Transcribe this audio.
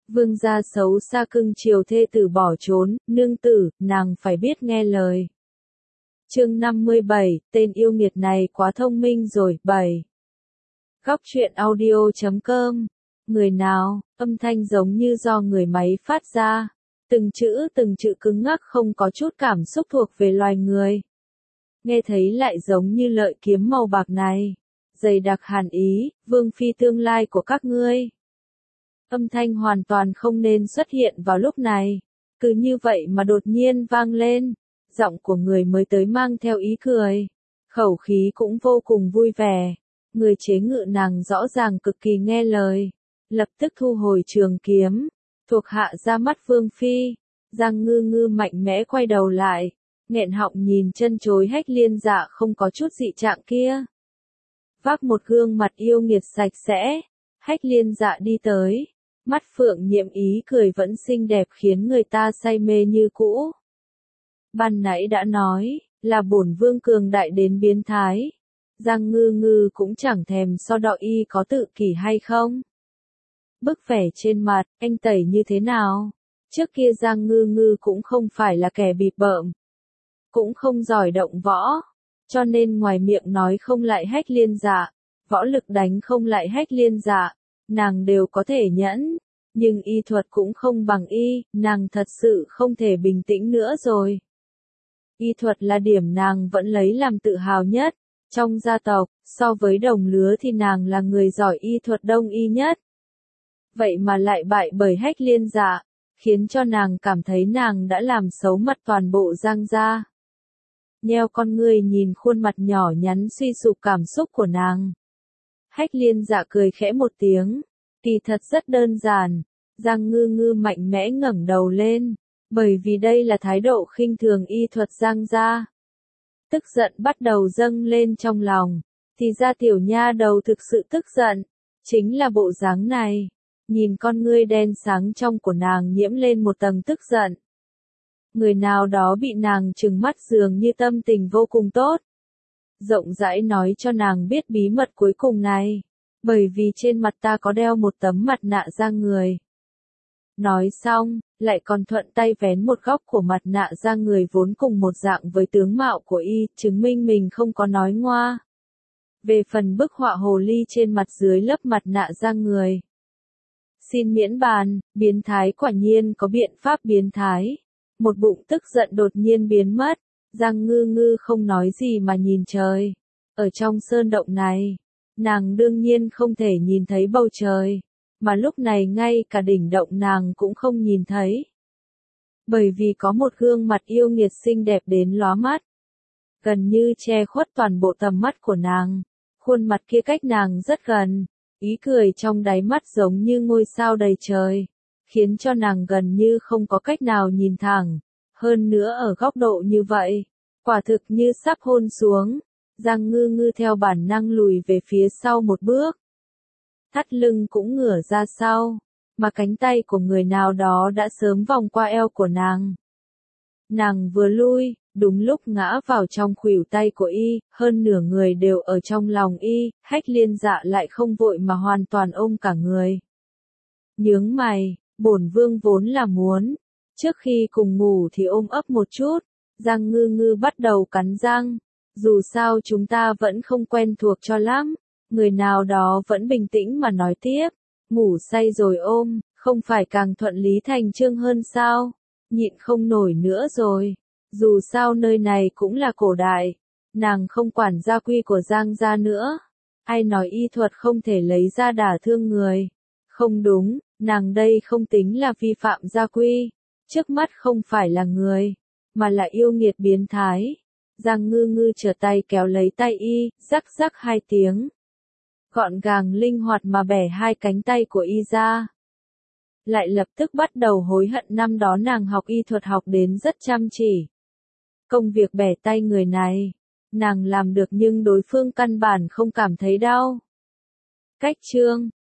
Vương gia xấu xa cưng chiều thê tử bỏ trốn, nương tử, nàng phải biết nghe lời. Chương 57, tên yêu nghiệt này quá thông minh rồi, 7. Góc truyện audio.com. Người nào, âm thanh giống như do người máy phát ra. Từng chữ cứng ngắc không có chút cảm xúc thuộc về loài người. Nghe thấy lại giống như lợi kiếm màu bạc này. Dày đặc hàn ý, vương phi tương lai của các ngươi. Âm thanh hoàn toàn không nên xuất hiện vào lúc này. Cứ như vậy mà đột nhiên vang lên. Giọng của người mới tới mang theo ý cười. Khẩu khí cũng vô cùng vui vẻ. Người chế ngự nàng rõ ràng cực kỳ nghe lời. Lập tức thu hồi trường kiếm. Thuộc hạ ra mắt vương phi. Giang Ngư Ngư mạnh mẽ quay đầu lại. Nghẹn họng nhìn chân chối Hách Liên Dạ không có chút dị trạng kia. Vác một gương mặt yêu nghiệt sạch sẽ. Hách Liên Dạ đi tới. Mắt phượng nhiệm ý cười vẫn xinh đẹp khiến người ta say mê như cũ. Ban nãy đã nói, là bổn vương cường đại đến biến thái. Giang Ngư Ngư cũng chẳng thèm so đo y có tự kỷ hay không. Bức vẻ trên mặt, anh tẩy như thế nào? Trước kia Giang Ngư Ngư cũng không phải là kẻ bịp bợm. Cũng không giỏi động võ. Cho nên ngoài miệng nói không lại Hách Liên Dạ, võ lực đánh không lại Hách Liên Dạ, nàng đều có thể nhẫn. Nhưng y thuật cũng không bằng y, nàng thật sự không thể bình tĩnh nữa rồi. Y thuật là điểm nàng vẫn lấy làm tự hào nhất. Trong gia tộc, so với đồng lứa thì nàng là người giỏi y thuật đông y nhất. Vậy mà lại bại bởi Hách Liên Dạ, khiến cho nàng cảm thấy nàng đã làm xấu mặt toàn bộ Giang gia. Nheo con ngươi nhìn khuôn mặt nhỏ nhắn suy sụp cảm xúc của nàng. Hách Liên Dạ cười khẽ một tiếng. Kỳ thật rất đơn giản. Giang Ngư Ngư mạnh mẽ ngẩng đầu lên. Bởi vì đây là thái độ khinh thường y thuật Giang gia. Tức giận bắt đầu dâng lên trong lòng. Thì ra tiểu nha đầu thực sự tức giận. Chính là bộ dáng này. Nhìn con ngươi đen sáng trong của nàng nhiễm lên một tầng tức giận. Người nào đó bị nàng trừng mắt dường như tâm tình vô cùng tốt. Rộng rãi nói cho nàng biết bí mật cuối cùng này. Bởi vì trên mặt ta có đeo một tấm mặt nạ da người. Nói xong, lại còn thuận tay vén một góc của mặt nạ da người vốn cùng một dạng với tướng mạo của y, chứng minh mình không có nói ngoa. Về phần bức họa hồ ly trên mặt dưới lớp mặt nạ da người. Xin miễn bàn, biến thái quả nhiên có biện pháp biến thái. Một bụng tức giận đột nhiên biến mất. Giang Ngư Ngư không nói gì mà nhìn trời. Ở trong sơn động này, nàng đương nhiên không thể nhìn thấy bầu trời. Mà lúc này ngay cả đỉnh động nàng cũng không nhìn thấy. Bởi vì có một gương mặt yêu nghiệt xinh đẹp đến lóa mắt. Gần như che khuất toàn bộ tầm mắt của nàng. Khuôn mặt kia cách nàng rất gần. Ý cười trong đáy mắt giống như ngôi sao đầy trời. Khiến cho nàng gần như không có cách nào nhìn thẳng. Hơn nữa ở góc độ như vậy. Quả thực như sắp hôn xuống. Giang Ngư Ngư theo bản năng lùi về phía sau một bước. Thắt lưng cũng ngửa ra sau, mà cánh tay của người nào đó đã sớm vòng qua eo của nàng. Nàng vừa lui, đúng lúc ngã vào trong khuỷu tay của y, hơn nửa người đều ở trong lòng y, Hách Liên Dạ lại không vội mà hoàn toàn ôm cả người. Nhướng mày, bổn vương vốn là muốn, trước khi cùng ngủ thì ôm ấp một chút. Giang Ngư Ngư bắt đầu cắn răng, dù sao chúng ta vẫn không quen thuộc cho lắm. Người nào đó vẫn bình tĩnh mà nói tiếp, ngủ say rồi ôm, không phải càng thuận lý thành chương hơn sao, nhịn không nổi nữa rồi, dù sao nơi này cũng là cổ đại, nàng không quản gia quy của Giang gia nữa, ai nói y thuật không thể lấy ra đả thương người, không đúng, nàng đây không tính là vi phạm gia quy, trước mắt không phải là người, mà là yêu nghiệt biến thái. Giang Ngư Ngư trở tay kéo lấy tay y, rắc rắc hai tiếng. Gọn gàng linh hoạt mà bẻ hai cánh tay của y ra. Lại lập tức bắt đầu hối hận năm đó nàng học y thuật học đến rất chăm chỉ. Công việc bẻ tay người này, nàng làm được nhưng đối phương căn bản không cảm thấy đau. Cách chương